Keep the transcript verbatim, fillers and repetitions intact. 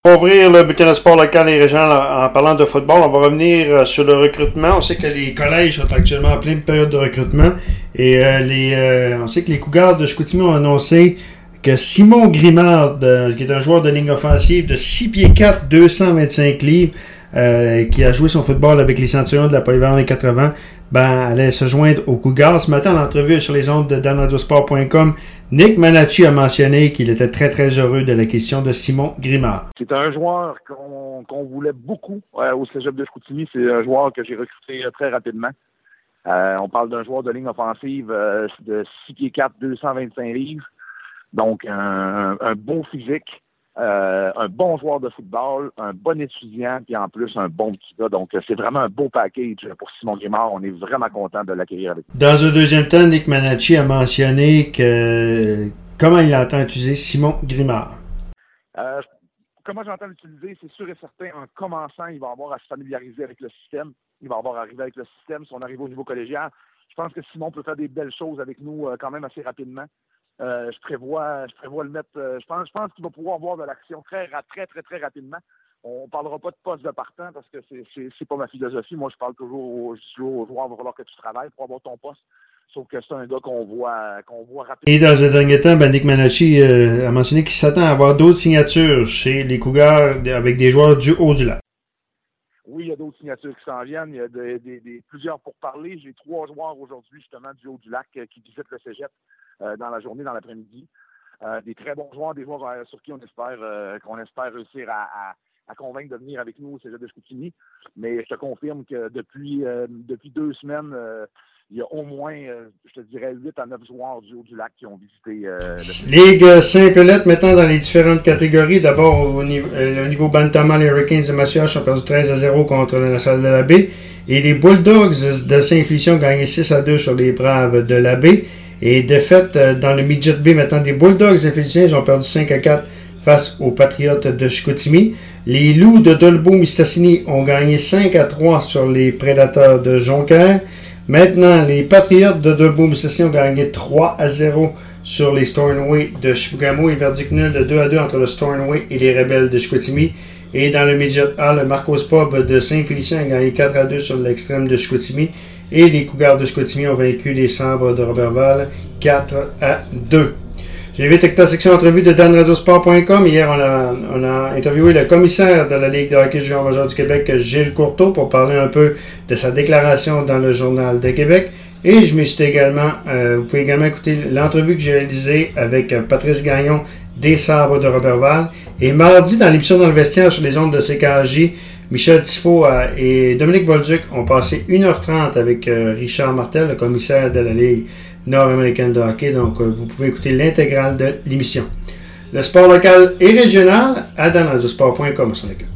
On va ouvrir le bulletin de sport local et régional en, en parlant de football. On va revenir euh, sur le recrutement. On sait que les collèges sont actuellement en pleine période de recrutement. Et euh, les, euh, on sait que les Cougars de Chicoutimi ont annoncé que Simon Grimard, de, qui est un joueur de ligne offensive de six pieds quatre, deux cent vingt-cinq livres, euh, qui a joué son football avec les Centurions de la Polyvalente des quatre-vingts, ben, allait se joindre aux Cougars. Ce matin, en entrevue sur les ondes de dan radio sport point com, Nick Manacci a mentionné qu'il était très, très heureux de la question de Simon Grimard. C'est un joueur qu'on, qu'on voulait beaucoup euh, au Cégep de Chicoutimi. C'est un joueur que j'ai recruté euh, très rapidement. Euh, on parle d'un joueur de ligne offensive euh, de six pieds quatre, deux cent vingt-cinq livres. Donc, un, un beau physique, euh, un bon joueur de football, un bon étudiant, puis en plus, un bon petit gars. Donc, c'est vraiment un beau package pour Simon Grimard. On est vraiment content de l'accueillir avec nous. Dans un deuxième temps, Nick Manacci a mentionné que comment il entend utiliser Simon Grimard. Euh, comment j'entends l'utiliser, c'est sûr et certain, en commençant, il va avoir à se familiariser avec le système. Il va avoir à arriver avec le système. Si on arrive au niveau collégial, je pense que Simon peut faire des belles choses avec nous euh, quand même assez rapidement. Euh, je prévois, je prévois le mettre. Euh, je pense, je pense qu'il va pouvoir avoir de l'action très, très, très, très rapidement. On ne parlera pas de poste de partant parce que c'est, c'est, c'est pas ma philosophie. Moi, je parle toujours aux, aux joueurs, il va falloir que tu travailles pour avoir ton poste. Sauf que c'est un gars qu'on voit, qu'on voit rapidement. Et dans un dernier temps, ben Nick Manacci euh, a mentionné qu'il s'attend à avoir d'autres signatures chez les Cougars avec des joueurs du haut du lac. Oui, il y a d'autres signatures qui s'en viennent. Il y a des, des, des, plusieurs pour parler. J'ai trois joueurs aujourd'hui, justement, du haut du lac euh, qui visitent le cégep euh, dans la journée, dans l'après-midi. Euh, des très bons joueurs, des joueurs euh, sur qui on espère euh, qu'on espère réussir à, à, à convaincre de venir avec nous au cégep de Chicoutimi. Mais je te confirme que depuis, euh, depuis deux semaines, euh, il y a au moins, euh, je te dirais, huit à neuf joueurs du haut du lac qui ont visité euh, le Ligue Saint-Pelette, maintenant dans les différentes catégories. D'abord, au niveau, euh, au niveau Bantama, les Hurricanes de Mathias ont perdu treize à zéro contre la Salle de la Baie. Et les Bulldogs de Saint-Félicien ont gagné six à deux sur les Braves de la Baie. Et défaite euh, dans le Midget B, maintenant des Bulldogs de Saint-Félicien, ils ont perdu cinq à quatre face aux Patriotes de Chicoutimi. Les Loups de Dolbeau-Mistassini ont gagné cinq à trois sur les Prédateurs de Jonquière. Maintenant, les Patriotes de Dolbeau-Mistassini ont gagné trois à zéro sur les Stornoway de Chibougamau et verdict nul de deux à deux entre le Stornoway et les Rebelles de Chicoutimi. Et dans le Midget A, le Marcos Pub de Saint-Félicien a gagné quatre à deux sur l'extrême de Chicoutimi. Et les Cougars de Chicoutimi ont vaincu les Sabres de Robertval quatre à deux. J'invite avec ta section entrevue de dan radio sport point com. Hier, on a, on a interviewé le commissaire de la Ligue de hockey junior majeur du Québec, Gilles Courteau, pour parler un peu de sa déclaration dans le Journal de Québec. Et je me suis également, euh, vous pouvez également écouter l'entrevue que j'ai réalisée avec Patrice Gagnon des Sabres de Robertval. Et mardi, dans l'émission Dans le vestiaire sur les ondes de C K H J, Michel Tifo et Dominique Bolduc ont passé une heure trente avec euh, Richard Martel, le commissaire de la Ligue nord-américaine de hockey. Donc, euh, vous pouvez écouter l'intégrale de l'émission. Le sport local et régional à dan radio sport point com.